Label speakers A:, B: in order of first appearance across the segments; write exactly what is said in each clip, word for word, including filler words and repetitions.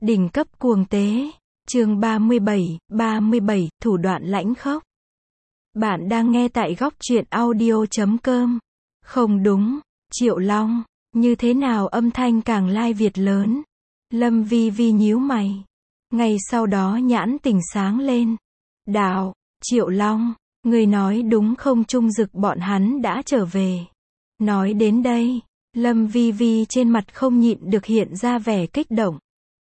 A: Đỉnh cấp cuồng tế. Chương ba mươi bảy, ba mươi bảy, thủ đoạn lãnh khốc. Bạn đang nghe tại góc truyện audio chấm com. Không đúng, Triệu Long, như thế nào âm thanh càng lai việt lớn. Lâm Vi Vi nhíu mày. Ngay sau đó nhãn tỉnh sáng lên. Đạo, Triệu Long, người nói đúng không, Trung Dực bọn hắn đã trở về. Nói đến đây, Lâm Vi Vi trên mặt không nhịn được hiện ra vẻ kích động.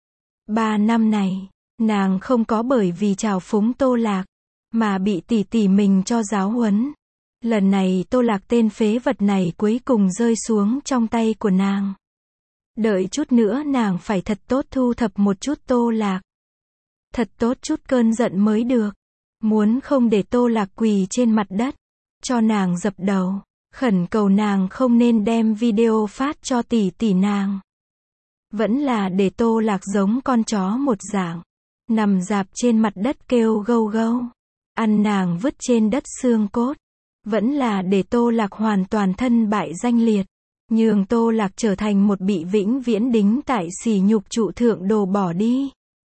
A: Ba năm này, nàng không có bởi vì trào phúng Tô Lạc, mà bị tỷ tỷ mình cho giáo huấn. Lần này Tô Lạc tên phế vật này cuối cùng rơi xuống trong tay của nàng. Đợi chút nữa nàng phải thật tốt thu thập một chút Tô Lạc. Thật tốt chút cơn giận mới được. Muốn không để Tô Lạc quỳ trên mặt đất, cho nàng dập đầu, khẩn cầu nàng không nên đem video phát cho tỷ tỷ nàng. Vẫn là để Tô Lạc giống con chó một dạng, nằm rạp trên mặt đất kêu gâu gâu, ăn nàng vứt trên đất xương cốt. Vẫn là để Tô Lạc hoàn toàn thân bại danh liệt, nhường Tô Lạc trở thành một bị vĩnh viễn đính tại sỉ nhục trụ thượng đồ bỏ đi.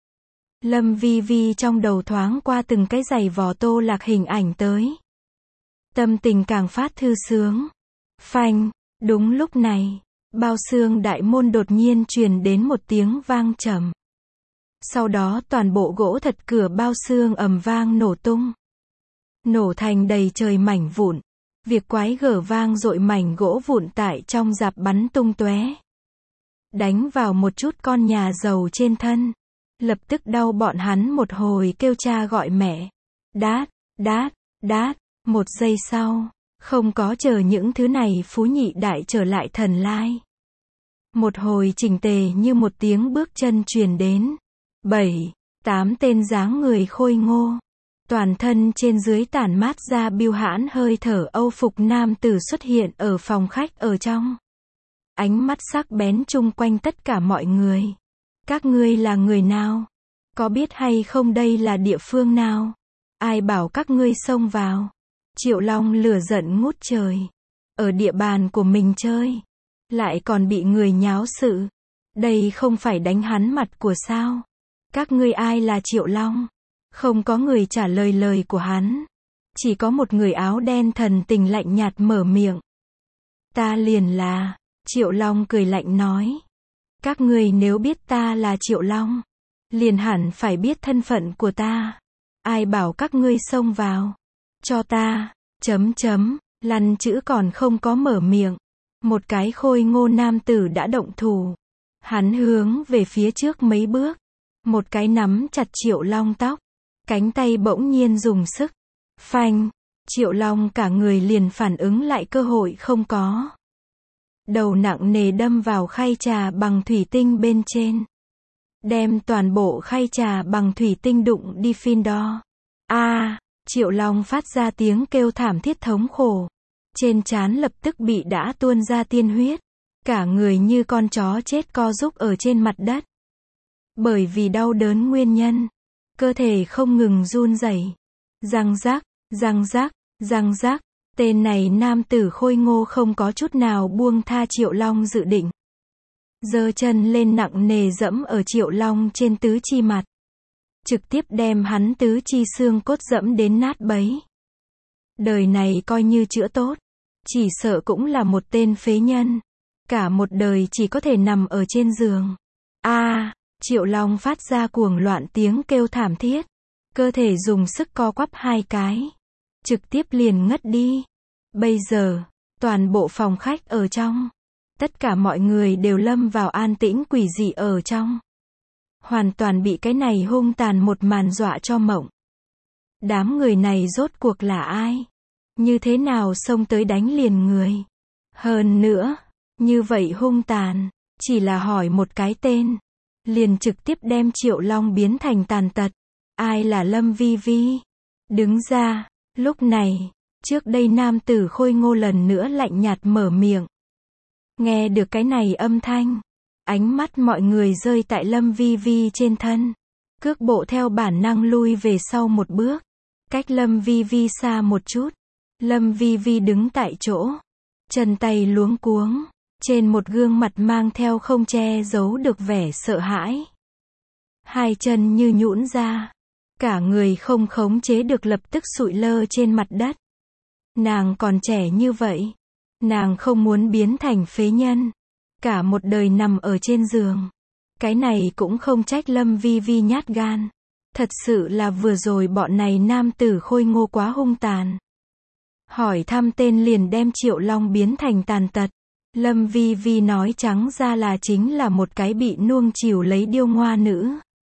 A: Lâm Vi Vi trong đầu thoáng qua từng cái giày vò Tô Lạc hình ảnh tới. Tâm tình càng phát thư sướng. Phanh, đúng lúc này, bao xương đại môn đột nhiên truyền đến một tiếng vang trầm. Sau đó toàn bộ gỗ thật cửa bao xương ầm vang nổ tung. Nổ thành đầy trời mảnh vụn. Việc quái gở vang dội mảnh gỗ vụn tại trong rạp bắn tung tóe. Đánh vào một chút con nhà giàu trên thân. Lập tức đau bọn hắn một hồi kêu cha gọi mẹ. Đát, đát, đát. Một giây sau, không có chờ những thứ này phú nhị đại trở lại thần lai. Một hồi chỉnh tề như một tiếng bước chân truyền đến. Bảy, tám tên dáng người khôi ngô. Toàn thân trên dưới tản mát ra biêu hãn hơi thở Âu phục nam tử xuất hiện ở phòng khách ở trong. Ánh mắt sắc bén chung quanh tất cả mọi người. Các ngươi là người nào? Có biết hay không đây là địa phương nào? Ai bảo các ngươi xông vào? Triệu Long lửa giận ngút trời. Ở địa bàn của mình chơi. Lại còn bị người nháo sự. Đây không phải đánh hắn mặt của sao? Các ngươi ai là Triệu Long? Không có người trả lời lời của hắn. Chỉ có một người áo đen thần tình lạnh nhạt mở miệng. Ta liền là, Triệu Long cười lạnh nói. Các ngươi nếu biết ta là Triệu Long, liền hẳn phải biết thân phận của ta. Ai bảo các ngươi xông vào? Cho ta, chấm chấm, lăn chữ còn không có mở miệng. Một cái khôi ngô nam tử đã động thủ. Hắn hướng về phía trước mấy bước. Một cái nắm chặt Triệu Long tóc. Cánh tay bỗng nhiên dùng sức. Phanh, Triệu Long cả người liền phản ứng lại cơ hội không có. Đầu nặng nề đâm vào khay trà bằng thủy tinh bên trên. Đem toàn bộ khay trà bằng thủy tinh đụng đi phin đo. A, à, Triệu Long phát ra tiếng kêu thảm thiết thống khổ. Trên trán lập tức bị đã tuôn ra tiên huyết. Cả người như con chó chết co rúm ở trên mặt đất. Bởi vì đau đớn nguyên nhân, cơ thể không ngừng run rẩy. Răng rắc, răng rắc, răng rắc. Tên này nam tử khôi ngô không có chút nào buông tha Triệu Long dự định. Giơ chân lên nặng nề dẫm ở Triệu Long trên tứ chi mặt. Trực tiếp đem hắn tứ chi xương cốt dẫm đến nát bấy. Đời này coi như chữa tốt. Chỉ sợ cũng là một tên phế nhân. Cả một đời chỉ có thể nằm ở trên giường. A, à, Triệu Long phát ra cuồng loạn tiếng kêu thảm thiết. Cơ thể dùng sức co quắp hai cái. Trực tiếp liền ngất đi. Bây giờ, toàn bộ phòng khách ở trong. Tất cả mọi người đều lâm vào an tĩnh quỷ dị ở trong. Hoàn toàn bị cái này hung tàn một màn dọa cho mộng. Đám người này rốt cuộc là ai? Như thế nào xông tới đánh liền người? Hơn nữa, như vậy hung tàn, chỉ là hỏi một cái tên. Liền trực tiếp đem Triệu Long biến thành tàn tật. Ai là Lâm Vi Vi? Đứng ra. Lúc này, trước đây nam tử khôi ngô lần nữa lạnh nhạt mở miệng. Nghe được cái này âm thanh, ánh mắt mọi người rơi tại Lâm Vi Vi trên thân. Cước bộ theo bản năng lui về sau một bước. Cách Lâm Vi Vi xa một chút. Lâm Vi Vi đứng tại chỗ. Chân tay luống cuống. Trên một gương mặt mang theo không che giấu được vẻ sợ hãi. hai chân như nhũn ra, cả người không khống chế được lập tức sụi lơ trên mặt đất. Nàng còn trẻ như vậy, nàng không muốn biến thành phế nhân, cả một đời nằm ở trên giường. Cái này cũng không trách Lâm Vi Vi nhát gan. Thật sự là vừa rồi bọn này nam tử khôi ngô quá hung tàn. Hỏi thăm tên liền đem Triệu Long biến thành tàn tật. Lâm Vi Vi nói trắng ra là chính là một cái bị nuông chiều lấy điêu ngoa nữ.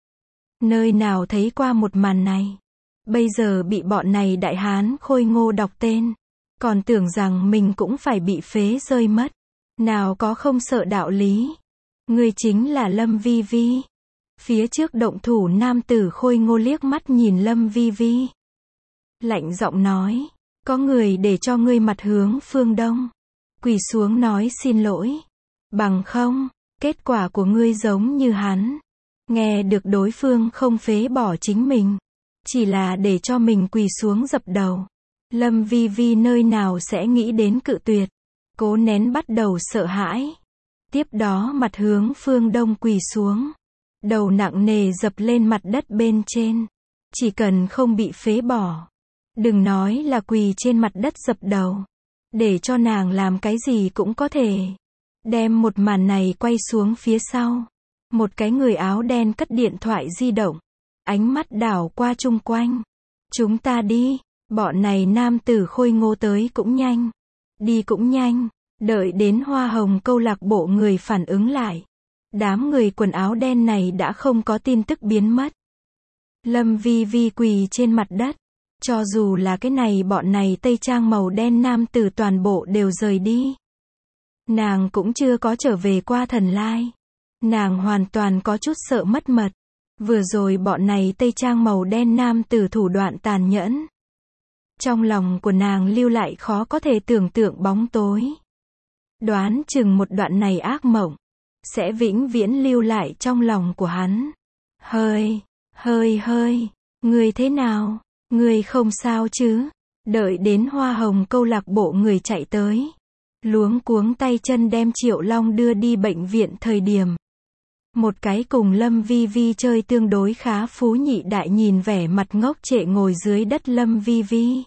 A: Nơi nào thấy qua một màn này. Bây giờ bị bọn này đại hán khôi ngô đọc tên. Còn tưởng rằng mình cũng phải bị phế rơi mất. Nào có không sợ đạo lý. Người chính là Lâm Vi Vi. Phía trước động thủ nam tử khôi ngô liếc mắt nhìn Lâm Vi Vi. Lạnh giọng nói. Có người để cho ngươi mặt hướng phương đông. Quỳ xuống nói xin lỗi. Bằng không, kết quả của ngươi giống như hắn. Nghe được đối phương không phế bỏ chính mình. Chỉ là để cho mình quỳ xuống dập đầu. Lâm Vi Vi nơi nào sẽ nghĩ đến cự tuyệt. Cố nén bắt đầu sợ hãi. Tiếp đó mặt hướng phương đông quỳ xuống. Đầu nặng nề dập lên mặt đất bên trên. Chỉ cần không bị phế bỏ. Đừng nói là quỳ trên mặt đất dập đầu. Để cho nàng làm cái gì cũng có thể. Đem một màn này quay xuống phía sau. Một cái người áo đen cất điện thoại di động. Ánh mắt đảo qua chung quanh. Chúng ta đi. Bọn này nam tử khôi ngô tới cũng nhanh. Đi cũng nhanh. Đợi đến Hoa Hồng câu lạc bộ người phản ứng lại. Đám người quần áo đen này đã không có tin tức biến mất. Lâm Vi Vi quỳ trên mặt đất. Cho dù là cái này bọn này tây trang màu đen nam tử toàn bộ đều rời đi. Nàng cũng chưa có trở về qua thần lai. Nàng hoàn toàn có chút sợ mất mật. Vừa rồi bọn này tây trang màu đen nam tử thủ đoạn tàn nhẫn. Trong lòng của nàng lưu lại khó có thể tưởng tượng bóng tối. Đoán chừng một đoạn này ác mộng. Sẽ vĩnh viễn lưu lại trong lòng của hắn. Hơi, hơi hơi, người thế nào? Người không sao chứ? Đợi đến Hoa Hồng câu lạc bộ người chạy tới. Luống cuống tay chân đem Triệu Long đưa đi bệnh viện thời điểm. Một cái cùng Lâm Vi Vi chơi tương đối khá phú nhị đại nhìn vẻ mặt ngốc trệ ngồi dưới đất Lâm Vi Vi.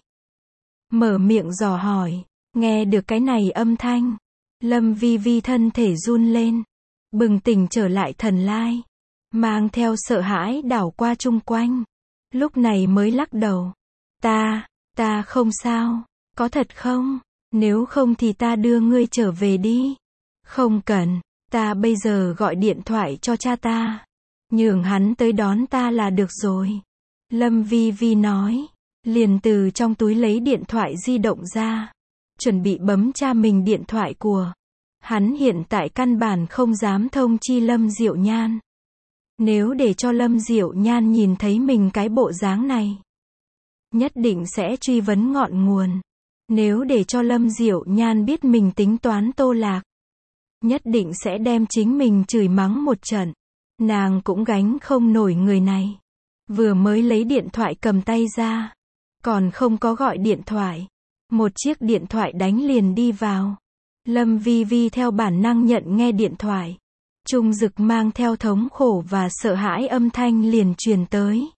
A: Mở miệng dò hỏi. Nghe được cái này âm thanh. Lâm Vi Vi thân thể run lên. Bừng tỉnh trở lại thần lai. Mang theo sợ hãi đảo qua chung quanh. Lúc này mới lắc đầu. Ta, ta không sao. Có thật không? Nếu không thì ta đưa ngươi trở về đi. Không cần. Ta bây giờ gọi điện thoại cho cha ta. Nhường hắn tới đón ta là được rồi. Lâm Vi Vi nói. Liền từ trong túi lấy điện thoại di động ra. Chuẩn bị bấm cha mình điện thoại của. Hắn hiện tại căn bản không dám thông chi Lâm Diệu Nhan. Nếu để cho Lâm Diệu Nhan nhìn thấy mình cái bộ dáng này. Nhất định sẽ truy vấn ngọn nguồn. Nếu để cho Lâm Diệu Nhan biết mình tính toán Tô Lạc. Nhất định sẽ đem chính mình chửi mắng một trận. Nàng cũng gánh không nổi người này. Vừa mới lấy điện thoại cầm tay ra. Còn không có gọi điện thoại. Một chiếc điện thoại đánh liền đi vào. Lâm Vi Vi theo bản năng nhận nghe điện thoại. Trung Dực mang theo thống khổ và sợ hãi âm thanh liền truyền tới.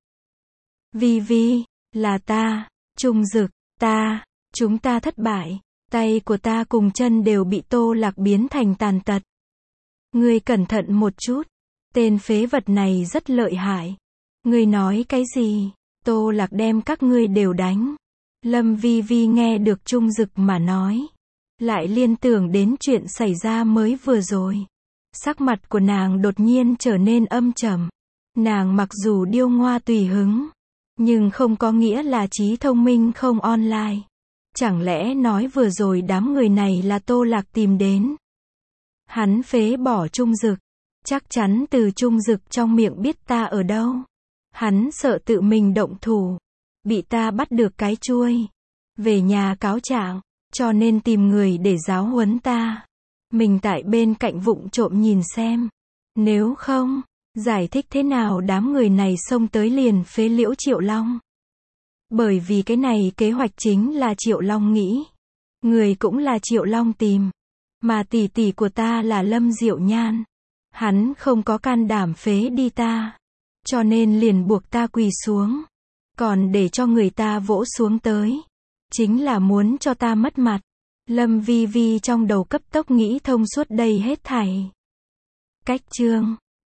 A: Vi Vi, là ta, Trung Dực, ta, chúng ta thất bại. Tay của ta cùng chân đều bị Tô Lạc biến thành tàn tật. Ngươi cẩn thận một chút. Tên phế vật này rất lợi hại. Ngươi nói cái gì? Tô Lạc đem các ngươi đều đánh. Lâm Vi Vi nghe được Trung Dực mà nói. Lại liên tưởng đến chuyện xảy ra mới vừa rồi. Sắc mặt của nàng đột nhiên trở nên âm trầm. Nàng mặc dù điêu ngoa tùy hứng. Nhưng không có nghĩa là trí thông minh không online. Chẳng lẽ nói vừa rồi đám người này là Tô Lạc tìm đến. Hắn phế bỏ Trung Dực. Chắc chắn từ Trung Dực trong miệng biết ta ở đâu. Hắn sợ tự mình động thủ. Bị ta bắt được cái chuôi. Về nhà cáo trạng. Cho nên tìm người để giáo huấn ta. Mình tại bên cạnh vụng trộm nhìn xem. Nếu không, giải thích thế nào đám người này xông tới liền phế liễu Triệu Long. Bởi vì cái này kế hoạch chính là Triệu Long nghĩ. Người cũng là Triệu Long tìm. Mà tỷ tỷ của ta là Lâm Diệu Nhan. Hắn không có can đảm phế đi ta. cho nên liền buộc ta quỳ xuống. Còn để cho người ta vỗ xuống tới. Chính là muốn cho ta mất mặt. Lâm Vi Vi trong đầu cấp tốc nghĩ thông suốt đây hết thảy. Cách chương